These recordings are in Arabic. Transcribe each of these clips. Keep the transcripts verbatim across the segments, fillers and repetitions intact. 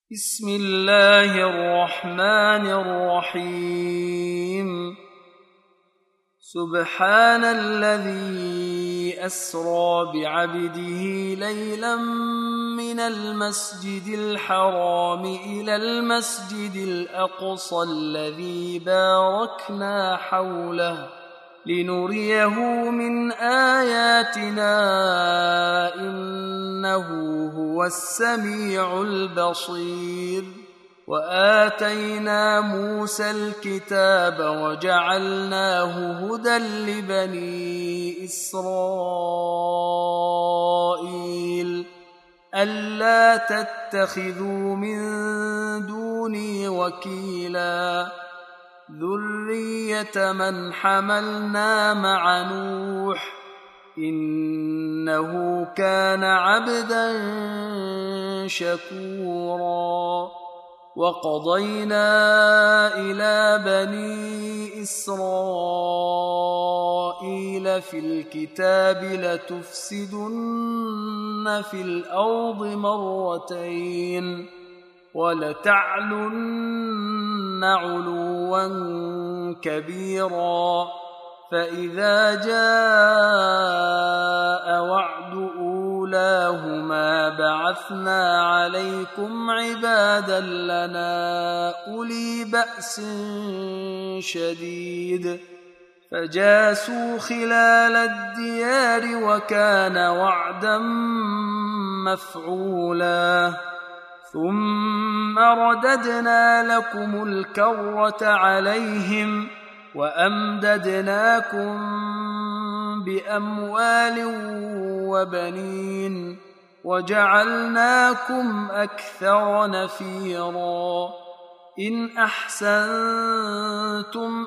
بسم الله الرحمن الرحيم سبحان الذي أسرى بعبده ليلا من المسجد الحرام إلى المسجد الأقصى الذي باركنا حوله لنريه من آياتنا إنه هو السميع البصير وآتينا موسى الكتاب وجعلناه هدى لبني إسرائيل ألا تتخذوا من دوني وكيلا ذرية من حملنا مع نوح إنه كان عبدا شكورا وقضينا إلى بني إسرائيل في الكتاب لتفسدن في الأرض مرتين ولتعلن علوا كبيرا فإذا جاء وعد أولاهما بعثنا عليكم عبادا لنا أولي بأس شديد فجاسوا خلال الديار وكان وعدا مفعولا ثم رددنا لكم الكرة عليهم وأمددناكم بأموال وبنين وجعلناكم أكثر نفيرا إن أحسنتم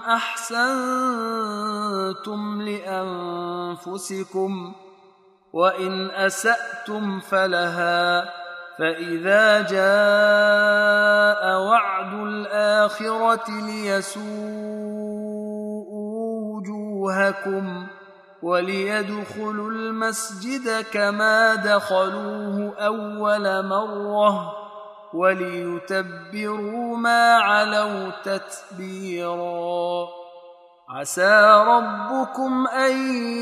أحسنتم لأنفسكم وإن أسأتم فلها فإذا جاء وعد الآخرة ليسوءوا وجوهكم وليدخلوا المسجد كما دخلوه أول مرة وليتبروا ما علوا تتبيرا عسى ربكم أن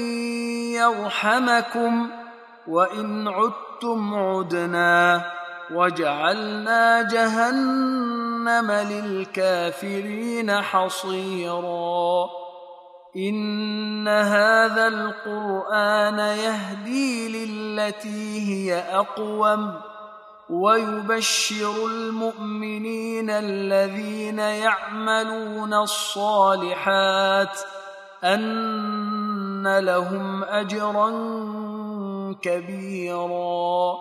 يرحمكم وإن عدتم عدنا وجعلنا جهنم للكافرين حصيرا إن هذا القرآن يهدي للتي هي أقوم ويبشر المؤمنين الذين يعملون الصالحات أن لهم أجرا كبيرا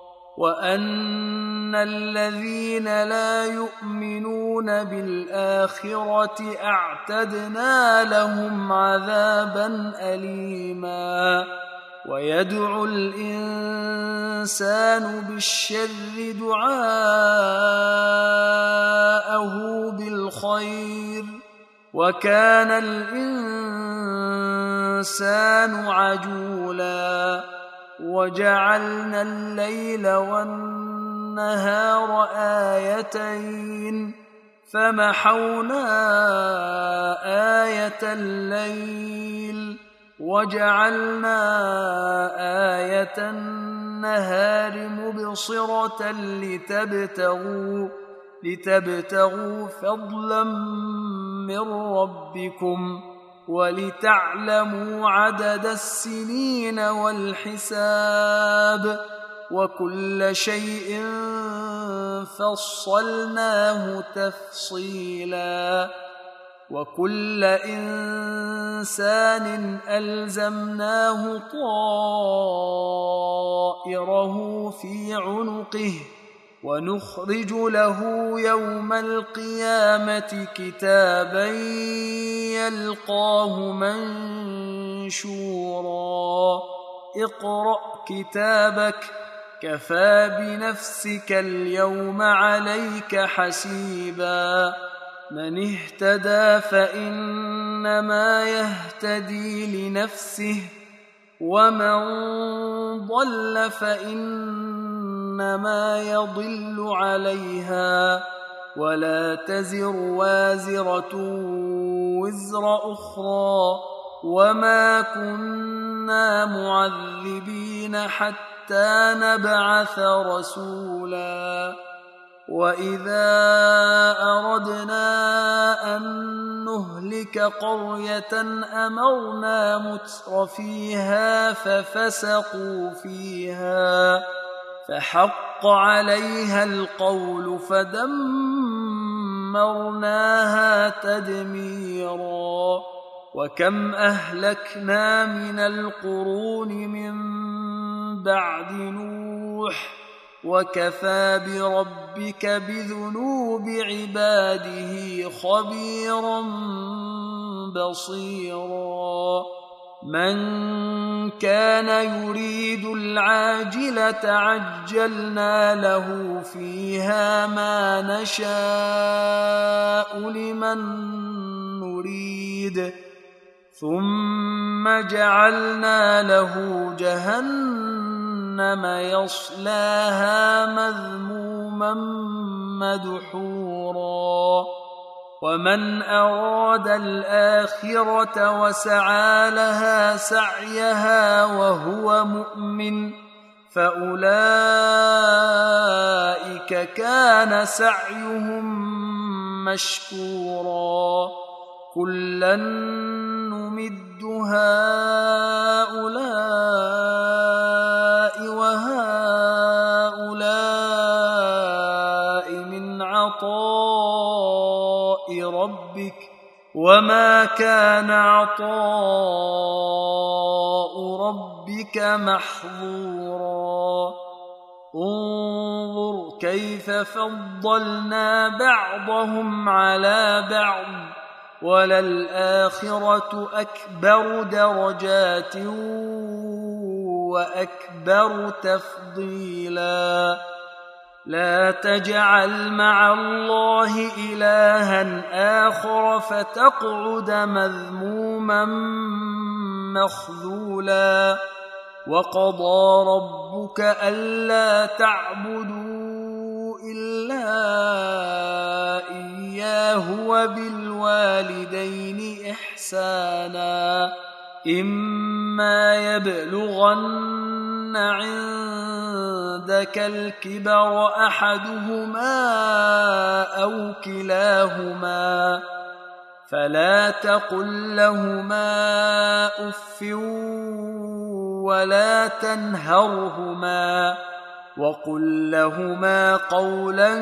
وأن الذين لا يؤمنون بالآخرة أعتدنا لهم عذابا أليما ويدعو الإنسان بالشر دعاءه بالخير وكان الإنسان عجولا وجعلنا الليل والنهار آيتين فمحونا آية الليل وجعلنا آية النهار مبصرة لتبتغوا لتبتغوا فضلا من ربكم ولتعلموا عدد السنين والحساب وكل شيء فصلناه تفصيلا وكل إنسان ألزمناه طائره في عنقه ونخرج له يوم القيامة كتابا يلقاه منشورا اقرأ كتابك كفى بنفسك اليوم عليك حسيبا من اهتدى فإنما يهتدي لنفسه ومن ضل فإن إنما يضل عليها ولا تزر وازرة وزر أخرى وما كنا معذبين حتى نبعث رسولا وإذا أردنا أن نهلك قرية أمرنا متر فيها ففسقوا فيها فحق عليها القول فدمرناها تدميرا وكم أهلكنا من القرون من بعد نوح وكفى بربك بذنوب عباده خبيرا بصيرا من كان يريد العاجلة عجلنا له فيها ما نشاء لمن نريد ثم جعلنا له جهنم يصلاها مذموما مدحورا ومن أراد الآخرة وسعى لها سعيها وهو مؤمن فأولئك كان سعيهم مشكورا كلا نمد هؤلاء وهؤلاء من عطاء ربك وما كان عطاء ربك محظورا انظر كيف فضلنا بعضهم على بعض وللآخرة أكبر درجات وأكبر تفضيلا لا تجعل مع الله إلها آخر فتقعد مذموما مخذولا وقضى ربك ألا تعبدوا إلا إياه وبالوالدين إحسانا إما يبلغن عندك الكبر أحدهما أو كلاهما فلا تقل لهما أف ولا تنهرهما وقل لهما قولا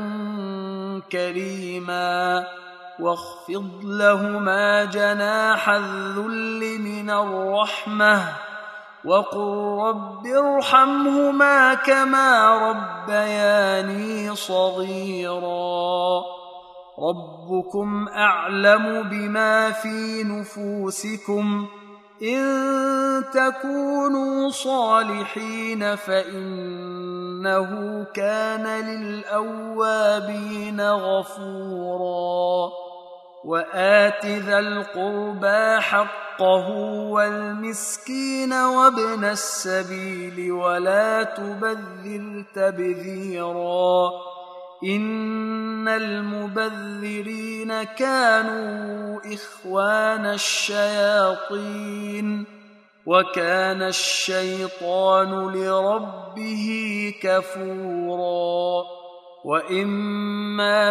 كريما واخفض لهما جناح الذل من الرحمة وقل رب ارحمهما كما ربياني صغيرا ربكم أعلم بما في نفوسكم إن تكونوا صالحين فإنه كان للأوابين غفورا وآت ذا القربى حقه والمسكين وابن السبيل ولا تبذر تبذيرا إن المبذرين كانوا إخوان الشياطين وكان الشيطان لربه كفورا وإما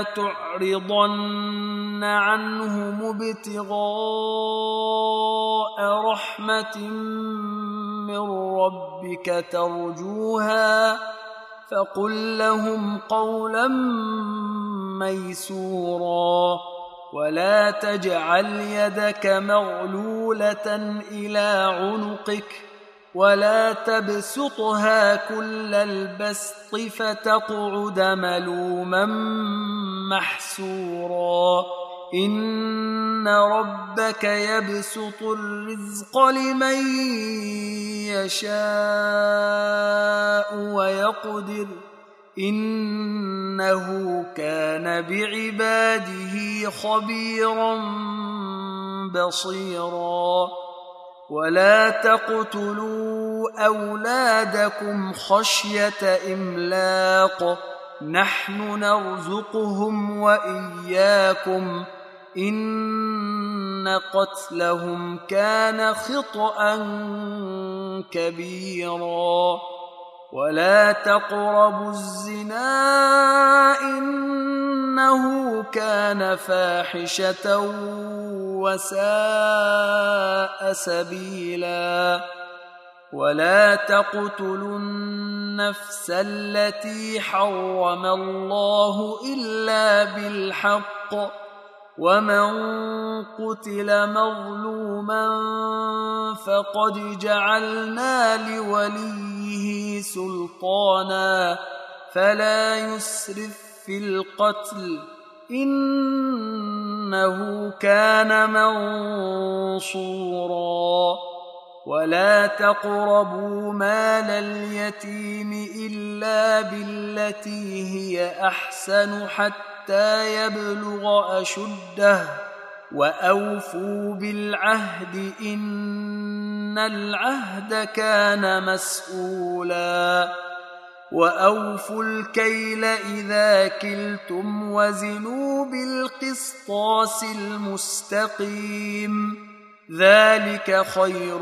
تعرضن عنهم ابتغاء رحمة من ربك ترجوها فقل لهم قولا ميسورا ولا تجعل يدك مغلولة إلى عنقك ولا تبسطها كل البسط فتقعد ملوما محسورا إن ربك يبسط الرزق لمن يشاء ويقدر إنه كان بعباده خبيرا بصيرا ولا تقتلوا أولادكم خشية إملاق نحن نرزقهم وإياكم إن قتلهم كان خطأ كبيرا ولا تقربوا الزنا إنه كان فاحشة وساء سبيلا ولا تقتلوا النفس التي حرم الله إلا بالحق ومن قتل مظلوما فقد جعلنا لوليه سلطانا فلا يسرف في القتل إنه كان منصورا ولا تقربوا مال اليتيم إلا بالتي هي أحسن حتى يبلغ أشده وأوفوا بالعهد إن العهد كان مسؤولا وأوفوا الكيل إذا كلتم وزنوا بالقسطاس المستقيم ذلك خير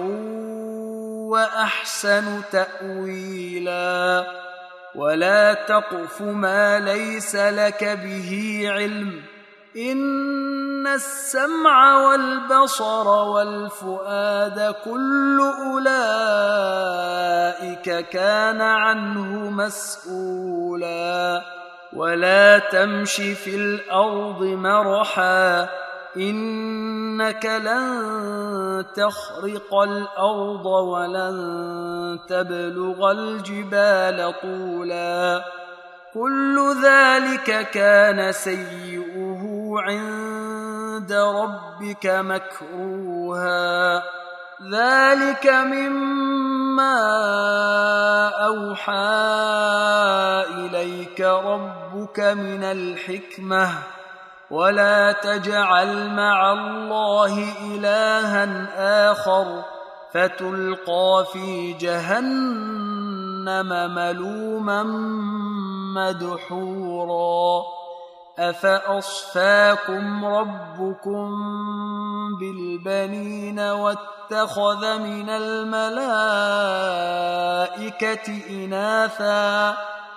وأحسن تأويلا ولا تقف ما ليس لك به علم إن السمع والبصر والفؤاد كل أولئك كان عنه مسؤولا ولا تمش في الأرض مرحا إنك لن تخرق الأرض ولن تبلغ الجبال طولا كل ذلك كان سيئه عند ربك مكروها ذلك مما أوحى إليك ربك من الحكمة ولا تجعل مع الله إلها آخر فتلقى في جهنم ملوما مدحورا أفأصفاكم ربكم بالبنين واتخذ من الملائكة إناثا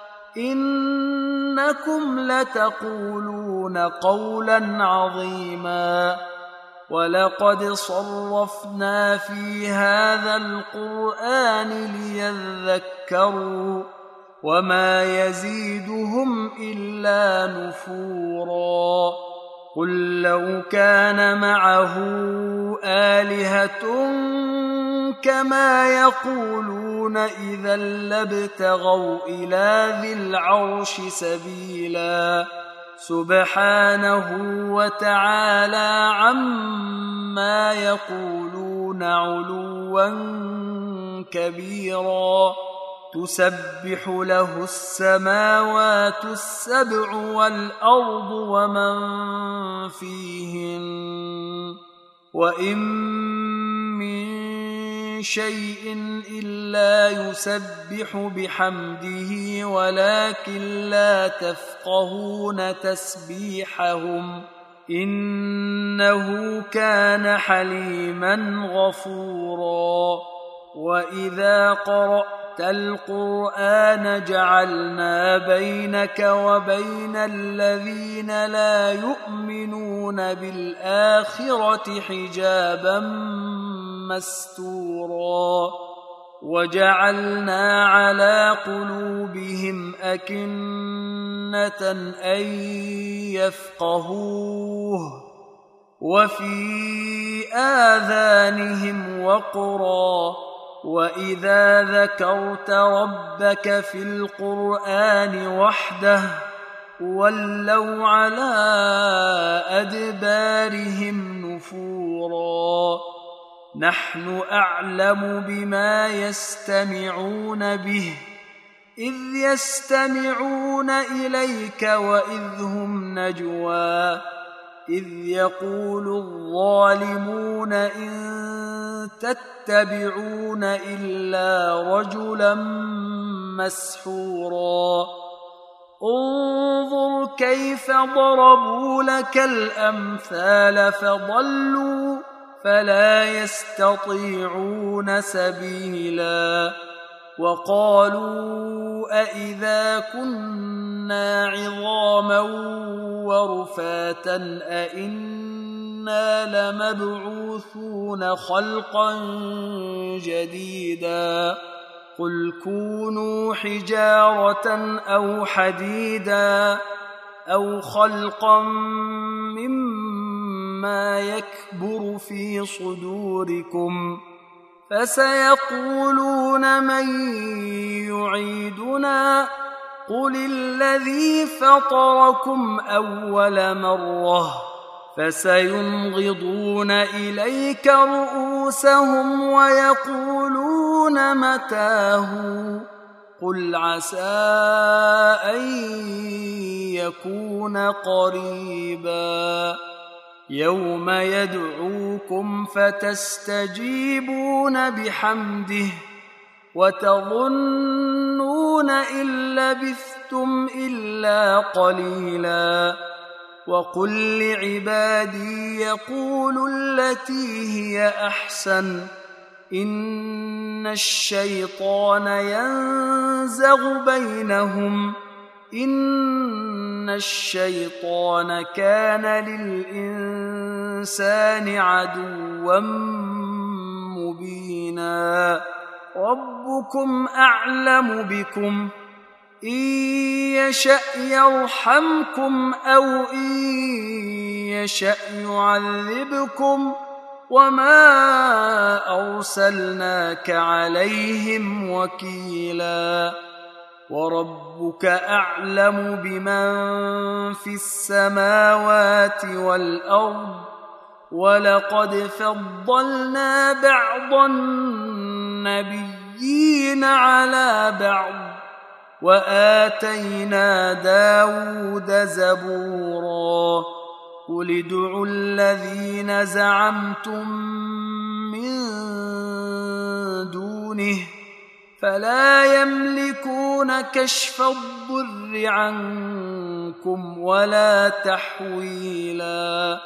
إنكم لتقولون قولا عظيما ولقد صرفنا في هذا القرآن ليذكروا وما يزيدهم إلا نفورا قل لو كان معه آلهة كما يقولون إذا لابتغوا إلى ذي العرش سبيلا سبحانه وتعالى عما يقولون علوا كبيرا تسبح له السماوات السبع والأرض ومن فيهن وإن من شيء إلا يسبح بحمده ولكن لا تفقهون تسبيحهم إنه كان حليما غفورا وإذا قرأت القرآن جعلنا بينك وبين الذين لا يؤمنون بالآخرة حجابا مستورا وجعلنا على قلوبهم أكنة أن يفقهوه وفي آذانهم وقرا وإذا ذكرت ربك في القرآن وحده ولوا على أدبارهم نفورا نحن أعلم بما يستمعون به إذ يستمعون إليك وإذ هم نجوى إذ يقول الظالمون إن تتبعون إلا رجلا مسحورا انظر كيف ضربوا لك الأمثال فضلوا فلا يستطيعون سبيلا وقالوا أئذا كنا عظاما ورفاتا أئنا لمبعوثون خلقا جديدا قل كونوا حجارة أو حديدا أو خلقا مما يكبر في صدوركم فسيقولون من يعيدنا قل الذي فطركم أول مرة فسينغضون إليك رؤوسهم ويقولون متاه قل عسى أن يكون قريبا يوم يدعوكم فتستجيبون بحمده وتظنون إن لبثتم إلا قليلا وقل لعبادي يقولوا التي هي أحسن إن الشيطان ينزغ بينهم إن الشيطان كان للإنسان عدوا مبينا ربكم أعلم بكم إن يشأ يرحمكم أو إن يشأ يعذبكم وما أرسلناك عليهم وكيلا وربك أعلم بمن في السماوات والأرض ولقد فضلنا بعض النبيين على بعض وآتينا داود زبورا قل ادعوا الذين زعمتم من دونه فلا يملكون كشف الضر عنكم ولا تحويلا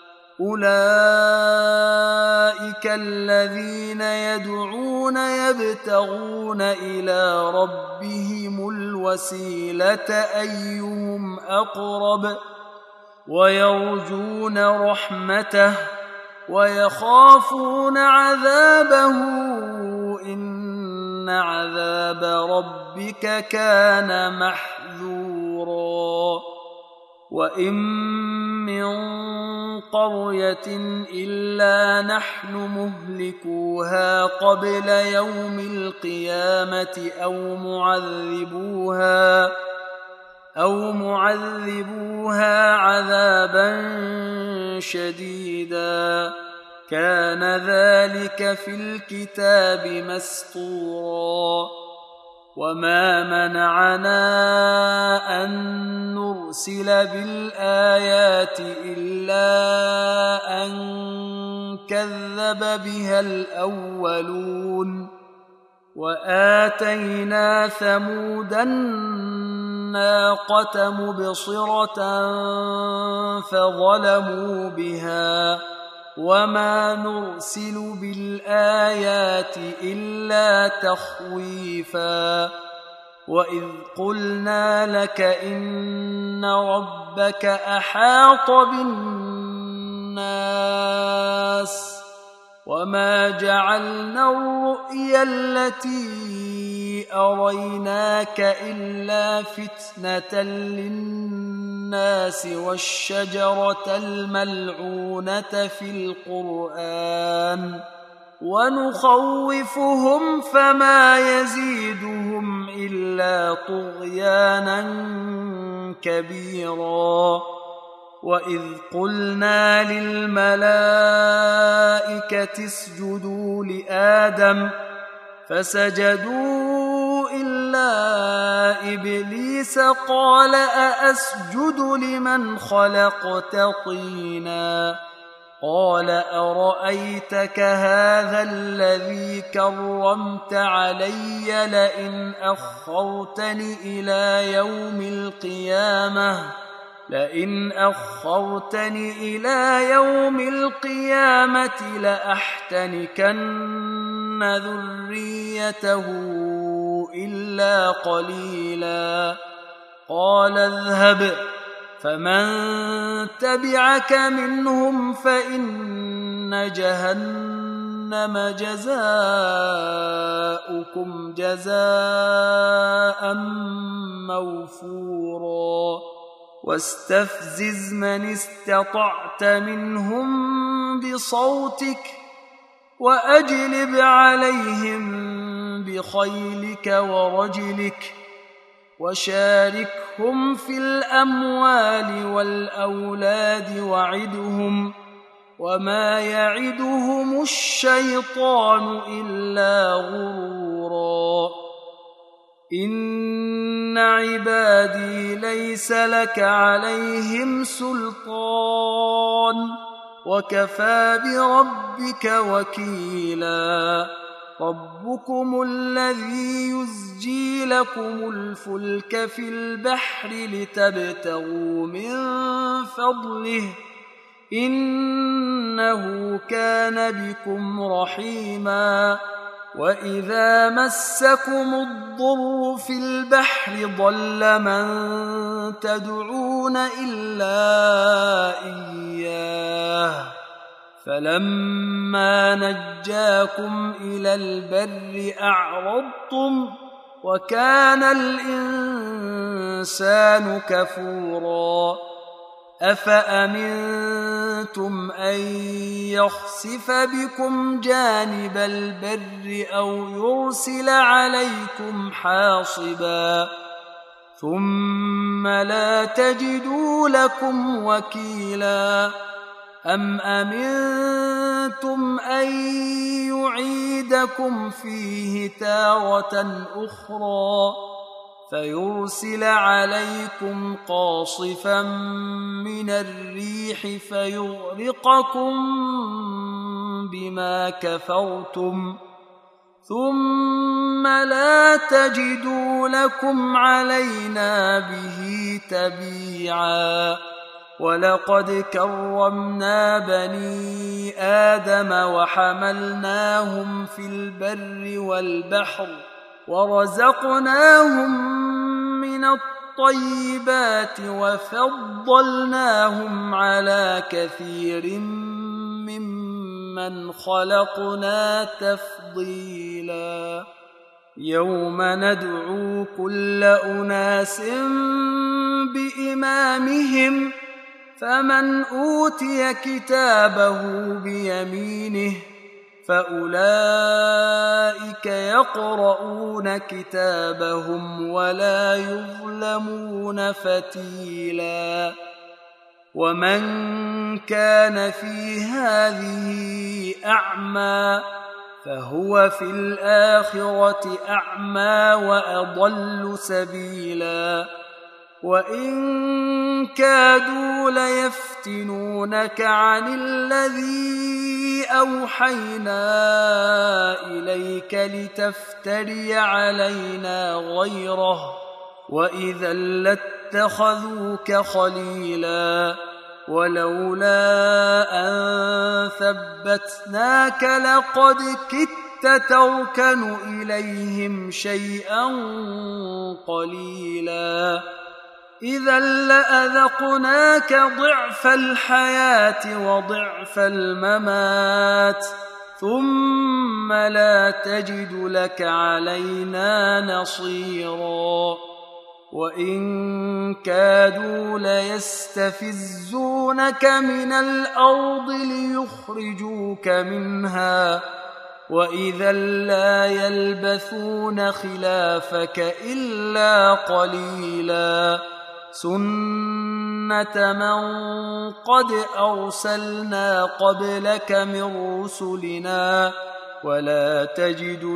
أولئك الذين يدعون يبتغون إلى ربهم الوسيلة أيهم أقرب ويرجون رحمته ويخافون عذابه إن عذاب ربك كان محذورا وإن من قرية إلا نحن مهلكوها قبل يوم القيامة أو معذبوها أو معذبوها عذابا شديدا كان ذلك في الكتاب مسطورا وما منعنا أن نرسل بالآيات إلا أن كذب بها الأولون وآتينا ثمود الناقة مبصرة فظلموا بها وما نرسل بالآيات إلا تخويفا وإذ قلنا لك إن ربك أحاط بالناس وما جعلنا الرؤيا التي أريناك إلا فتنة للناس والشجرة الملعونة في القرآن ونخوفهم فما يزيدهم إلا طغيانا كبيرا وإذ قلنا للملائكة اسجدوا لآدم فسجدوا إلا إلا إبليس قال أأسجد لمن خلقت طينا قال أرأيتك هذا الذي كرمت علي لئن أخرتني إلى يوم القيامة لئن أخرتني إلى يوم القيامة لأحتنكن ذريته إلا قليلا قال اذهب فمن تبعك منهم فإن جهنم جزاؤكم جزاء موفورا واستفزز من استطعت منهم بصوتك وأجلب عليهم بخيلك ورجلك وشاركهم في الأموال والأولاد وعدهم وما يعدهم الشيطان إلا غرورا إن عبادي ليس لك عليهم سلطان وكفى بربك وكيلا ربكم الذي يزجي لكم الفلك في البحر لتبتغوا من فضله إنه كان بكم رحيما وإذا مسكم الضر في البحر ضل من تدعون إلا إياه فلما نجاكم إلى البر أعرضتم وكان الإنسان كفورا أفأمنتم أن يخسف بكم جانب البر أو يرسل عليكم حاصبا ثم لا تجدوا لكم وكيلا أم أمنتم أن يعيدكم فيه تارة أخرى فيرسل عليكم قاصفا من الريح فيغرقكم بما كفرتم ثم لا تجدوا لكم علينا به تبيعا ولقد كرمنا بني آدم وحملناهم في البر والبحر ورزقناهم من الطيبات وفضلناهم على كثير ممن خلقنا تفضيلا يوم ندعو كل أناس بإمامهم فمن أوتي كتابه بيمينه فأولئك يقرؤون كتابهم ولا يظلمون فتيلا ومن كان في هذه أعمى فهو في الآخرة أعمى وأضل سبيلا وإن كادوا ليفتنونك عن الذي أوحينا إليك لتفتري علينا غيره وإذا لاتخذوك خليلا ولولا أن ثبتناك لقد كدت تركن إليهم شيئا قليلا إذا لأذقناك ضعف الحياة وضعف الممات ثم لا تجد لك علينا نصيرا وإن كادوا ليستفزونك من الأرض ليخرجوك منها وإذا لا يلبثون خلافك إلا قليلا سنة من قد أرسلنا قبلك من رسلنا ولا تجد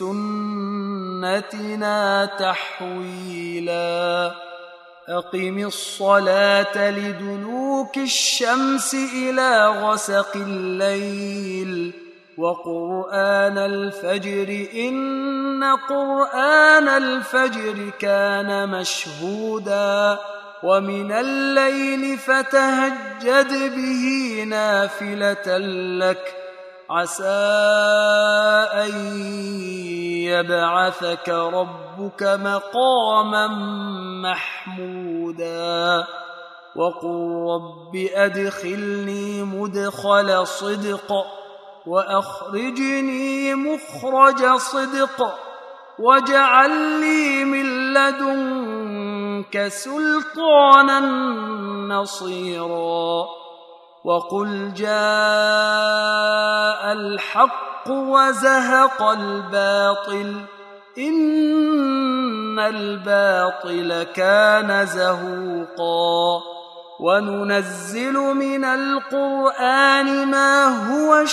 لسنتنا تحويلا أقم الصلاة لدلوك الشمس إلى غسق الليل وقرآن الفجر إن قرآن الفجر كان مشهودا ومن الليل فتهجد به نافلة لك عسى أن يبعثك ربك مقاما محمودا وقل رب أدخلني مدخل صدق وأخرجني مخرج صدق واجعل لي من لدنك سلطانا نصيرا وقل جاء الحق وزهق الباطل إن الباطل كان زهوقا وننزل من القرآن ما هو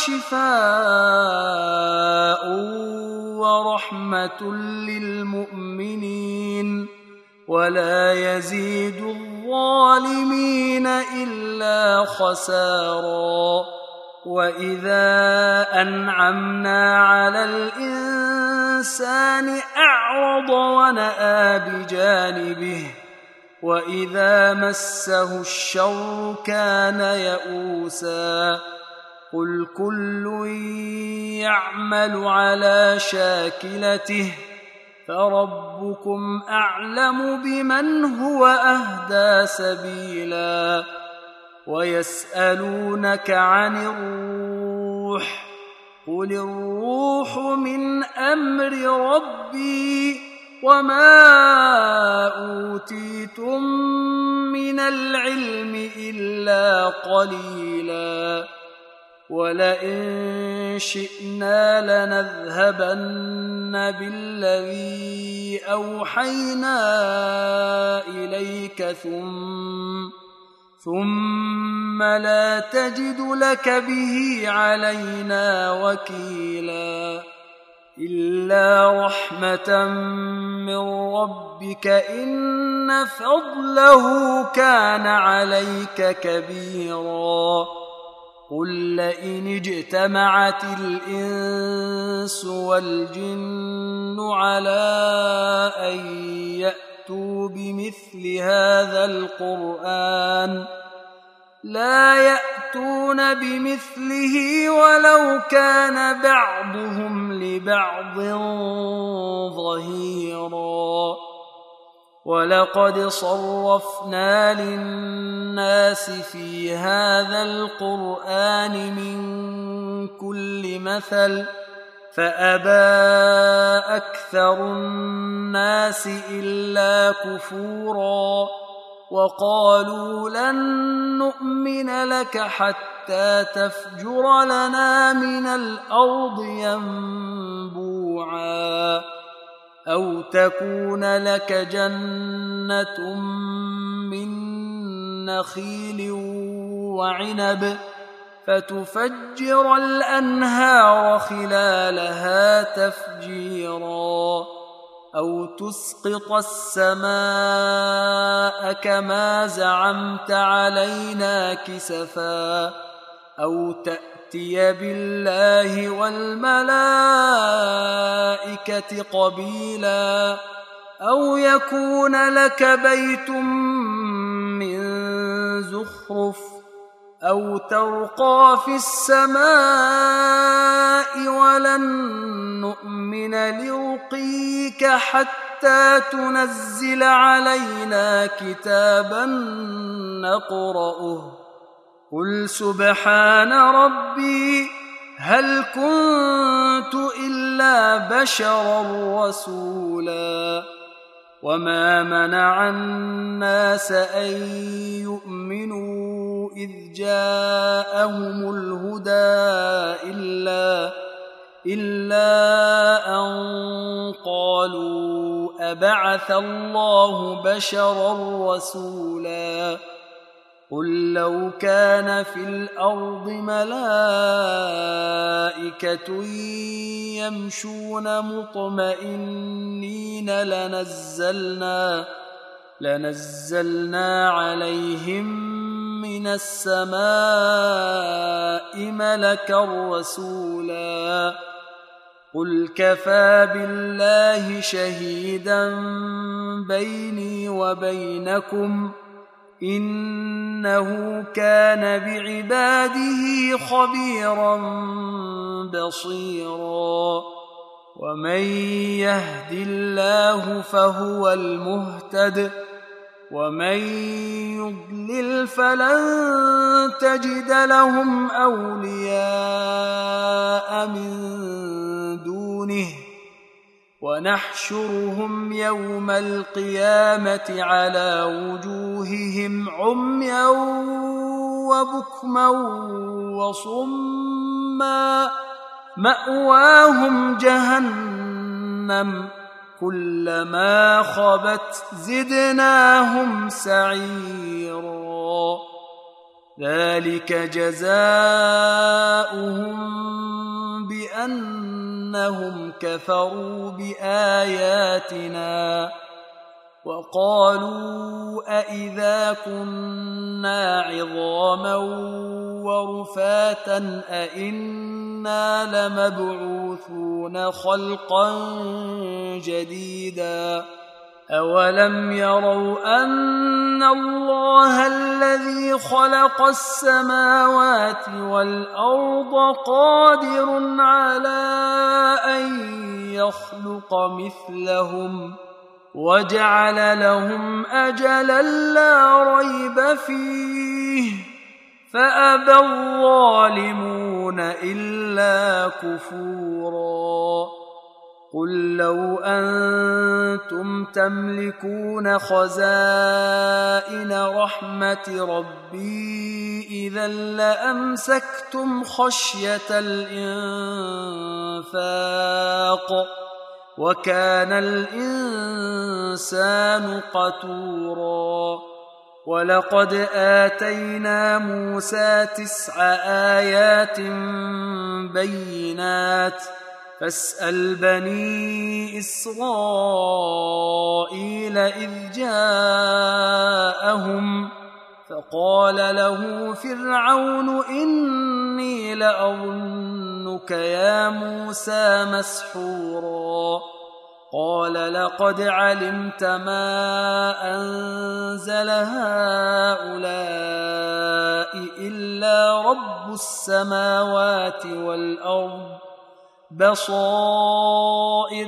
شفاء ورحمة للمؤمنين ولا يزيد الظالمين إلا خسارا وإذا أنعمنا على الإنسان أعرض ونأى بجانبه وإذا مسه الشر كان يئوسا قل كل يعمل على شاكلته فربكم أعلم بمن هو أهدى سبيلا ويسألونك عن الروح قل الروح من أمر ربي وما أوتيتم من العلم إلا قليلا ولئن شئنا لنذهبن بالذي أوحينا إليك ثم ثم لا تجد لك به علينا وكيلا إلا رحمة من ربك إن فضله كان عليك كبيرا قل لئن اجتمعت الإنس والجن على أن يأتوا بمثل هذا القرآن لا يأتون بمثله ولو كان بعضهم لبعض ظهيرا ولقد صرفنا للناس في هذا القرآن من كل مثل فأبى أكثر الناس إلا كفورا وقالوا لن نؤمن لك حتى تفجر لنا من الأرض ينبوعا أو تكون لك جنة من نخيل وعنب فتفجر الأنهار خلالها تفجيرا أو تسقط السماء كما زعمت علينا كسفا أو تأتي بالله والملائكة قبيلا أو يكون لك بيت من زخرف أو ترقى في السماء ولن نؤمن لرقيك حتى تنزل علينا كتابا نقرأه قل سبحان ربي هل كنت إلا بشرا رسولا وما منع الناس أن يؤمنوا إذ جاءهم الهدى إلا, إلا أن قالوا أبعث الله بشرا رسولا قل لو كان في الأرض ملائكة يمشون مطمئنين لنزلنا لنزلنا عليهم من السماء ملكا رسولا قل كفى بالله شهيدا بيني وبينكم إنه كان بعباده خبيرا بصيرا ومن يهد الله فهو المهتد ومن يضلل فلن تجد لهم أولياء من دونه ونحشرهم يوم القيامة على وجوههم عميا وبكما وصما مأواهم جهنم كلما خبت زدناهم سعيرا ذلك جزاؤهم بأنهم كفروا بآياتنا وقالوا أإذا كنا عظاما ورفاتا أإنا لمبعوثون خلقا جديدا أولم يروا أن الله الذي خلق السماوات والأرض قادر على أن يخلق مثلهم وجعل لهم أجلا لا ريب فيه فأبى الظالمون إلا كفورا قل لو أنتم تملكون خزائن رحمة ربي إذا لأمسكتم خشية الإنفاق وكان الإنسان قتورا ولقد آتينا موسى تسع آيات بينات فاسأل بني إسرائيل إذ جاءهم فقال له فرعون إني لأظنك يا موسى مسحورا قال لقد علمت ما أنزل هؤلاء إلا رب السماوات والأرض بصائر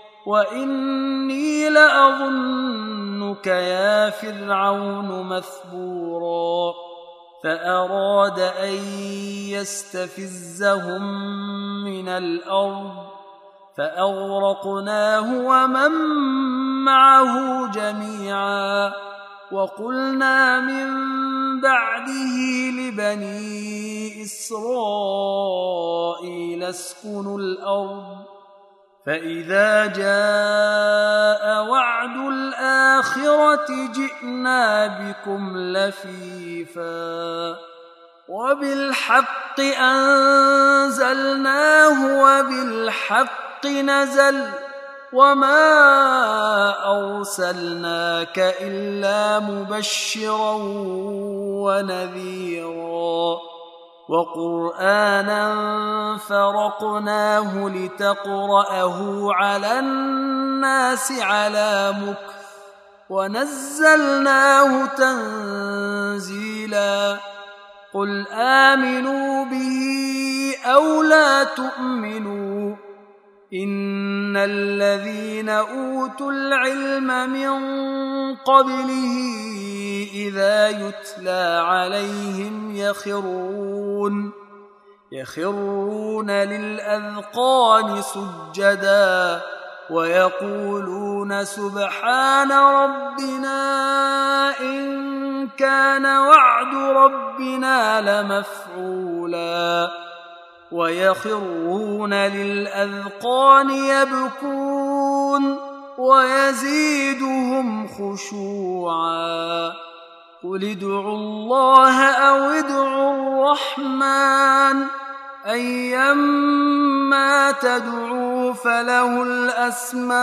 وإني لأظنك يا فرعون مثبورا فأراد أن يستفزهم من الأرض فأغرقناه ومن معه جميعا وقلنا من بعده لبني إسرائيل اسكنوا الأرض فإذا جاء وعد الآخرة جئنا بكم لفيفا وبالحق أنزلناه وبالحق نزل وما أرسلناك إلا مبشرا ونذيرا وقرآنا فرقناه لتقرأه على الناس على مكث ونزلناه تنزيلا قل آمنوا به أو لا تؤمنوا إن الذين أوتوا العلم من قبله إذا يتلى عليهم يخرون يخرون للأذقان سجدا ويقولون سبحان ربنا إن كان وعد ربنا لمفعولا ويخرون للأذقان يبكون ويزيدهم خشوعا قل ادعوا الله أو ادعوا الرحمن أيما تدعوا فله الأسماء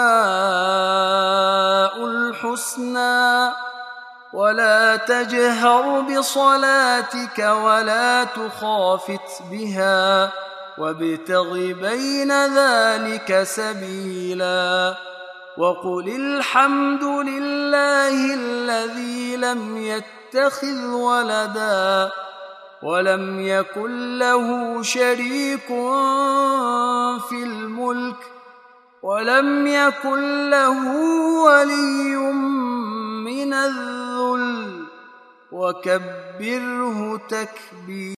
الحسنى ولا تجهر بصلاتك ولا تخافت بها وابتغ بين ذلك سبيلا وقل الحمد لله الذي لم يتخذ ولدا ولم يكن له شريك في الملك ولم يكن له ولي من الذل وكبره تكبيرا.